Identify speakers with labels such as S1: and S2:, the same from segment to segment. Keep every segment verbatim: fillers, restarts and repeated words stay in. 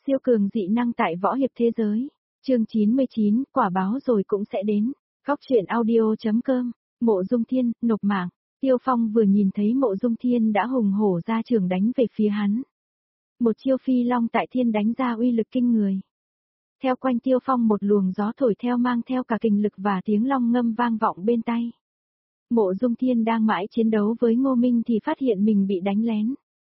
S1: Siêu cường dị năng tại võ hiệp thế giới. Chương chín mươi chín, quả báo rồi cũng sẽ đến. Góc truyện audio.com. Mộ Dung Thiên, nộp mạng. Tiêu Phong vừa nhìn thấy Mộ Dung Thiên đã hùng hổ ra trường đánh về phía hắn. Một chiêu phi long tại thiên đánh ra uy lực kinh người. Theo quanh Tiêu Phong một luồng gió thổi theo mang theo cả kình lực và tiếng long ngâm vang vọng bên tai. Mộ Dung Thiên đang mãi chiến đấu với Ngô Minh thì phát hiện mình bị đánh lén.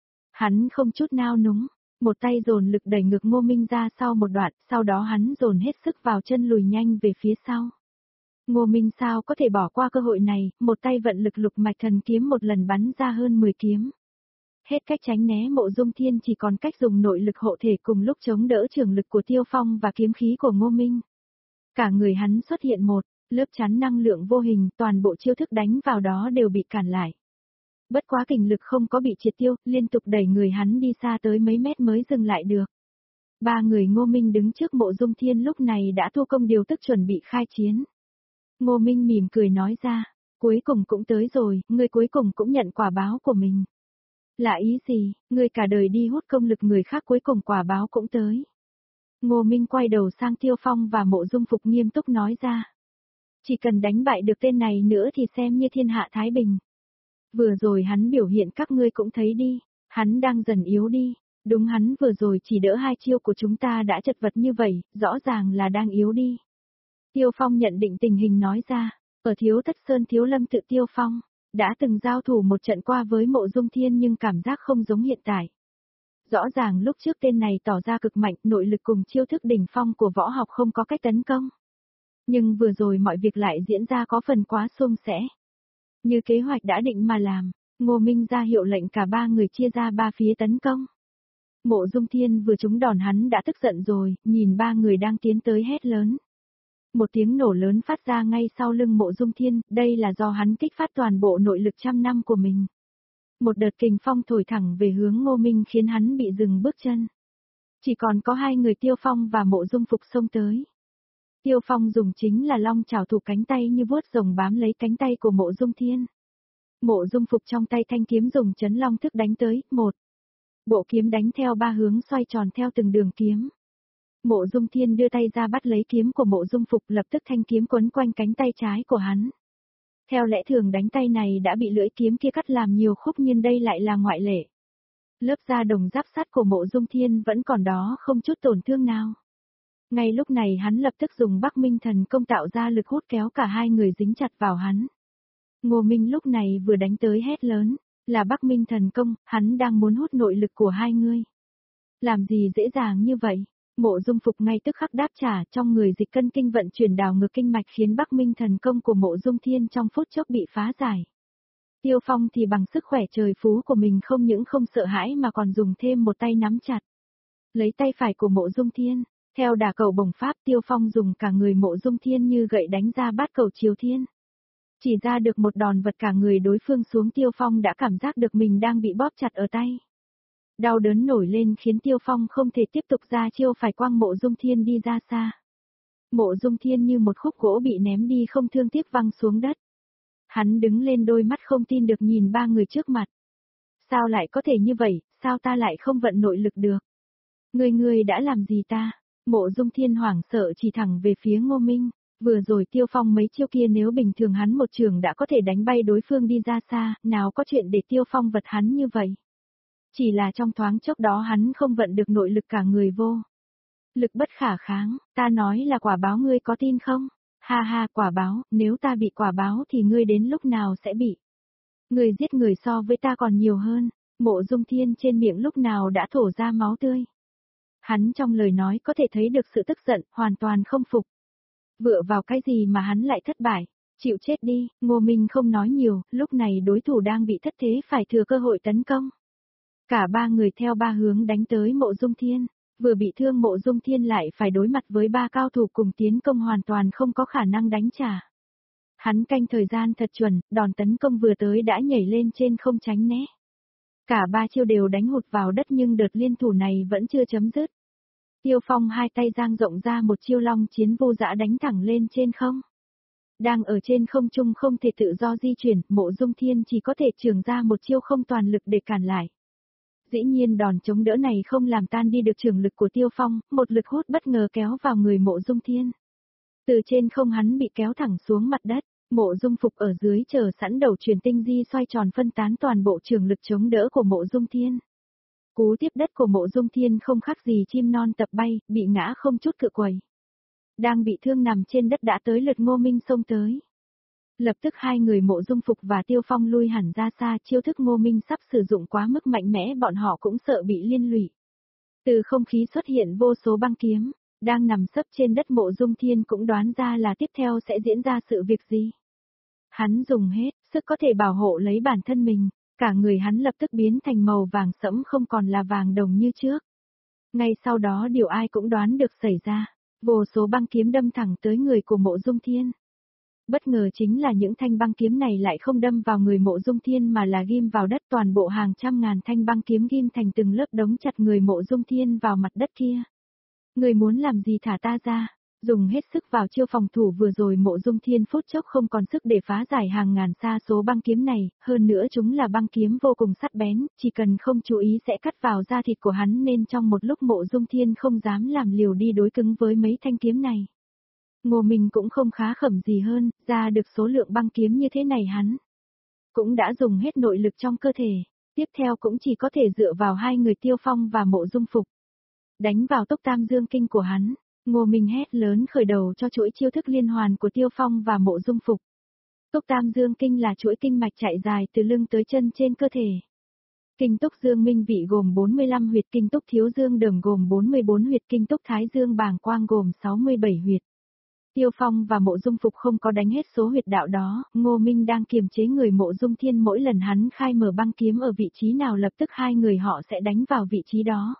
S1: Hắn không chút nao núng, một tay dồn lực đẩy ngược Ngô Minh ra sau một đoạn, sau đó hắn dồn hết sức vào chân lùi nhanh về phía sau. Ngô Minh sao có thể bỏ qua cơ hội này, một tay vận lực lục mạch thần kiếm một lần bắn ra hơn mười kiếm. Hết cách tránh né Mộ Dung Thiên chỉ còn cách dùng nội lực hộ thể cùng lúc chống đỡ trường lực của Tiêu Phong và kiếm khí của Ngô Minh. Cả người hắn xuất hiện một lớp chắn năng lượng vô hình, toàn bộ chiêu thức đánh vào đó đều bị cản lại. Bất quá kình lực không có bị triệt tiêu, liên tục đẩy người hắn đi xa tới mấy mét mới dừng lại được. Ba người Ngô Minh đứng trước Mộ Dung Thiên lúc này đã thu công điều tức chuẩn bị khai chiến. Ngô Minh mỉm cười nói ra, cuối cùng cũng tới rồi, ngươi cuối cùng cũng nhận quả báo của mình. Là ý gì, ngươi cả đời đi hút công lực người khác cuối cùng quả báo cũng tới. Ngô Minh quay đầu sang Tiêu Phong và Mộ Dung Phục nghiêm túc nói ra. Chỉ cần đánh bại được tên này nữa thì xem như thiên hạ thái bình. Vừa rồi hắn biểu hiện các ngươi cũng thấy đi, hắn đang dần yếu đi, đúng hắn vừa rồi chỉ đỡ hai chiêu của chúng ta đã chật vật như vậy, rõ ràng là đang yếu đi. Tiêu Phong nhận định tình hình nói ra, ở Thiếu Thất Sơn Thiếu Lâm tự Tiêu Phong, đã từng giao thủ một trận qua với Mộ Dung Thiên nhưng cảm giác không giống hiện tại. Rõ ràng lúc trước tên này tỏ ra cực mạnh, nội lực cùng chiêu thức đỉnh phong của võ học không có cách tấn công. Nhưng vừa rồi mọi việc lại diễn ra có phần quá suôn sẻ. Như kế hoạch đã định mà làm, Ngô Minh ra hiệu lệnh cả ba người chia ra ba phía tấn công. Mộ Dung Thiên vừa trúng đòn hắn đã tức giận rồi, nhìn ba người đang tiến tới hét lớn. Một tiếng nổ lớn phát ra ngay sau lưng Mộ Dung Thiên, đây là do hắn kích phát toàn bộ nội lực trăm năm của mình. Một đợt kình phong thổi thẳng về hướng Ngô Minh khiến hắn bị dừng bước chân. Chỉ còn có hai người Tiêu Phong và Mộ Dung Phục xông tới. Tiêu Phong dùng chính là long chảo thủ cánh tay như vuốt rồng bám lấy cánh tay của Mộ Dung Thiên. Mộ Dung Phục trong tay thanh kiếm dùng chấn long thức đánh tới, một. Bộ kiếm đánh theo ba hướng xoay tròn theo từng đường kiếm. Mộ Dung Thiên đưa tay ra bắt lấy kiếm của Mộ Dung Phục, lập tức thanh kiếm quấn quanh cánh tay trái của hắn. Theo lẽ thường đánh tay này đã bị lưỡi kiếm kia cắt làm nhiều khúc nhưng đây lại là ngoại lệ. Lớp da đồng giáp sắt của Mộ Dung Thiên vẫn còn đó không chút tổn thương nào. Ngay lúc này hắn lập tức dùng Bắc Minh Thần Công tạo ra lực hút kéo cả hai người dính chặt vào hắn. Ngô Minh lúc này vừa đánh tới hét lớn, là Bắc Minh Thần Công, hắn đang muốn hút nội lực của hai ngươi. Làm gì dễ dàng như vậy? Mộ Dung Phục ngay tức khắc đáp trả, trong người dịch cân kinh vận chuyển đảo ngược kinh mạch khiến Bắc Minh Thần Công của Mộ Dung Thiên trong phút chốc bị phá giải. Tiêu Phong thì bằng sức khỏe trời phú của mình không những không sợ hãi mà còn dùng thêm một tay nắm chặt. Lấy tay phải của Mộ Dung Thiên, theo đà cầu bổng pháp Tiêu Phong dùng cả người Mộ Dung Thiên như gậy đánh ra bát cầu Triều Thiên. Chỉ ra được một đòn vật cả người đối phương xuống Tiêu Phong đã cảm giác được mình đang bị bóp chặt ở tay. Đau đớn nổi lên khiến Tiêu Phong không thể tiếp tục ra chiêu phải quăng Mộ Dung Thiên đi ra xa. Mộ Dung Thiên như một khúc gỗ bị ném đi không thương tiếc văng xuống đất. Hắn đứng lên đôi mắt không tin được nhìn ba người trước mặt. Sao lại có thể như vậy, sao ta lại không vận nội lực được? Người người đã làm gì ta? Mộ Dung Thiên hoảng sợ chỉ thẳng về phía Ngô Minh. Vừa rồi Tiêu Phong mấy chiêu kia nếu bình thường hắn một trường đã có thể đánh bay đối phương đi ra xa, nào có chuyện để Tiêu Phong vật hắn như vậy. Chỉ là trong thoáng chốc đó hắn không vận được nội lực cả người vô. Lực bất khả kháng, ta nói là quả báo ngươi có tin không? Ha ha quả báo, nếu ta bị quả báo thì ngươi đến lúc nào sẽ bị. Ngươi giết người so với ta còn nhiều hơn, Mộ Dung Thiên trên miệng lúc nào đã thổ ra máu tươi. Hắn trong lời nói có thể thấy được sự tức giận, hoàn toàn không phục. Vựa vào cái gì mà hắn lại thất bại, chịu chết đi, Ngô Minh không nói nhiều, lúc này đối thủ đang bị thất thế phải thừa cơ hội tấn công. Cả ba người theo ba hướng đánh tới Mộ Dung Thiên, vừa bị thương Mộ Dung Thiên lại phải đối mặt với ba cao thủ cùng tiến công hoàn toàn không có khả năng đánh trả. Hắn canh thời gian thật chuẩn, đòn tấn công vừa tới đã nhảy lên trên không tránh né. Cả ba chiêu đều đánh hụt vào đất nhưng đợt liên thủ này vẫn chưa chấm dứt. Tiêu Phong hai tay dang rộng ra một chiêu long chiến vô dã đánh thẳng lên trên không. Đang ở trên không trung không thể tự do di chuyển, Mộ Dung Thiên chỉ có thể chưởng ra một chiêu không toàn lực để cản lại. Dĩ nhiên đòn chống đỡ này không làm tan đi được trường lực của Tiêu Phong, một lực hút bất ngờ kéo vào người Mộ Dung Thiên. Từ trên không hắn bị kéo thẳng xuống mặt đất, Mộ Dung Phục ở dưới chờ sẵn đầu truyền tinh di xoay tròn phân tán toàn bộ trường lực chống đỡ của Mộ Dung Thiên. Cú tiếp đất của Mộ Dung Thiên không khác gì chim non tập bay, bị ngã không chút cựa quẩy. Đang bị thương nằm trên đất đã tới lượt Ngô Minh xông tới. Lập tức hai người Mộ Dung Phục và Tiêu Phong lui hẳn ra xa, chiêu thức Ngô Minh sắp sử dụng quá mức mạnh mẽ, bọn họ cũng sợ bị liên lụy. Từ không khí xuất hiện vô số băng kiếm, đang nằm sấp trên đất. Mộ Dung Thiên cũng đoán ra là tiếp theo sẽ diễn ra sự việc gì. Hắn dùng hết sức có thể bảo hộ lấy bản thân mình, cả người hắn lập tức biến thành màu vàng sẫm, không còn là vàng đồng như trước. Ngay sau đó điều ai cũng đoán được xảy ra, vô số băng kiếm đâm thẳng tới người của Mộ Dung Thiên. Bất ngờ chính là những thanh băng kiếm này lại không đâm vào người Mộ Dung Thiên mà là ghim vào đất, toàn bộ hàng trăm ngàn thanh băng kiếm ghim thành từng lớp đống chặt người Mộ Dung Thiên vào mặt đất kia. Người muốn làm gì thả ta ra? Dùng hết sức vào chiêu phòng thủ vừa rồi, Mộ Dung Thiên phút chốc không còn sức để phá giải hàng ngàn xa số băng kiếm này, hơn nữa chúng là băng kiếm vô cùng sắc bén, chỉ cần không chú ý sẽ cắt vào da thịt của hắn, nên trong một lúc Mộ Dung Thiên không dám làm liều đi đối cứng với mấy thanh kiếm này. Ngô Minh cũng không khá khẩm gì hơn, ra được số lượng băng kiếm như thế này hắn cũng đã dùng hết nội lực trong cơ thể, tiếp theo cũng chỉ có thể dựa vào hai người Tiêu Phong và Mộ Dung Phục. Đánh vào Túc Tam Dương Kinh của hắn, Ngô Minh hét lớn khởi đầu cho chuỗi chiêu thức liên hoàn của Tiêu Phong và Mộ Dung Phục. Túc Tam Dương Kinh là chuỗi kinh mạch chạy dài từ lưng tới chân trên cơ thể. Kinh Túc Dương Minh vị gồm bốn mươi lăm huyệt, Kinh Túc Thiếu Dương Đờm gồm bốn mươi bốn huyệt, Kinh Túc Thái Dương Bàng Quang gồm sáu mươi bảy huyệt. Tiêu Phong và Mộ Dung Phục không có đánh hết số huyệt đạo đó, Ngô Minh đang kiềm chế người Mộ Dung Thiên, mỗi lần hắn khai mở băng kiếm ở vị trí nào lập tức hai người họ sẽ đánh vào vị trí đó.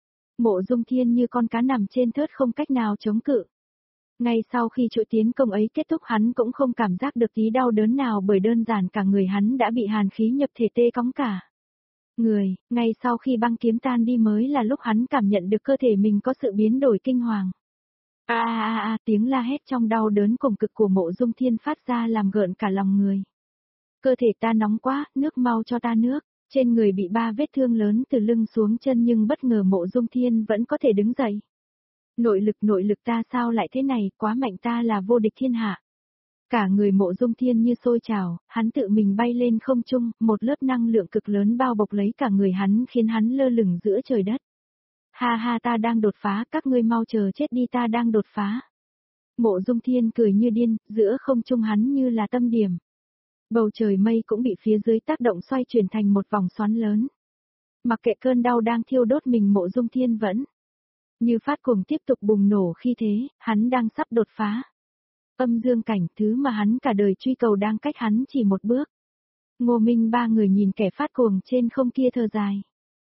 S1: Mộ Dung Thiên như con cá nằm trên thớt, không cách nào chống cự. Ngay sau khi chuỗi tiến công ấy kết thúc, hắn cũng không cảm giác được tí đau đớn nào, bởi đơn giản cả người hắn đã bị hàn khí nhập thể tê cóng cả người. Ngay sau khi băng kiếm tan đi mới là lúc hắn cảm nhận được cơ thể mình có sự biến đổi kinh hoàng. A a a, tiếng la hét trong đau đớn cùng cực của Mộ Dung Thiên phát ra làm gợn cả lòng người. Cơ thể ta nóng quá, nước mau cho ta nước. Trên người bị ba vết thương lớn từ lưng xuống chân, nhưng bất ngờ Mộ Dung Thiên vẫn có thể đứng dậy. Nội lực nội lực ta sao lại thế này, quá mạnh, ta là vô địch thiên hạ. Cả người Mộ Dung Thiên như sôi trào, hắn tự mình bay lên không trung, một lớp năng lượng cực lớn bao bọc lấy cả người hắn khiến hắn lơ lửng giữa trời đất. Ha ha, ta đang đột phá, các ngươi mau chờ chết đi, ta đang đột phá. Mộ Dung Thiên cười như điên, giữa không trung hắn như là tâm điểm. Bầu trời mây cũng bị phía dưới tác động xoay chuyển thành một vòng xoắn lớn. Mặc kệ cơn đau đang thiêu đốt mình, Mộ Dung Thiên vẫn như phát cuồng tiếp tục bùng nổ khi thế, hắn đang sắp đột phá. Âm dương cảnh, thứ mà hắn cả đời truy cầu đang cách hắn chỉ một bước. Ngô Minh ba người nhìn kẻ phát cuồng trên không kia thở dài.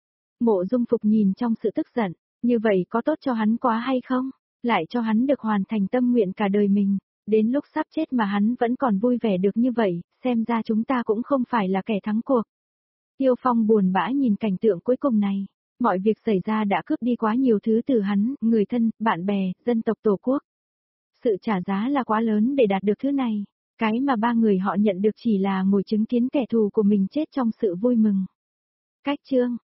S1: Mộ Dung Phục nhìn trong sự tức giận, như vậy có tốt cho hắn quá hay không? Lại cho hắn được hoàn thành tâm nguyện cả đời mình. Đến lúc sắp chết mà hắn vẫn còn vui vẻ được như vậy, xem ra chúng ta cũng không phải là kẻ thắng cuộc. Tiêu Phong buồn bã nhìn cảnh tượng cuối cùng này. Mọi việc xảy ra đã cướp đi quá nhiều thứ từ hắn, người thân, bạn bè, dân tộc, tổ quốc. Sự trả giá là quá lớn để đạt được thứ này. Cái mà ba người họ nhận được chỉ là ngồi chứng kiến kẻ thù của mình chết trong sự vui mừng. Cách chương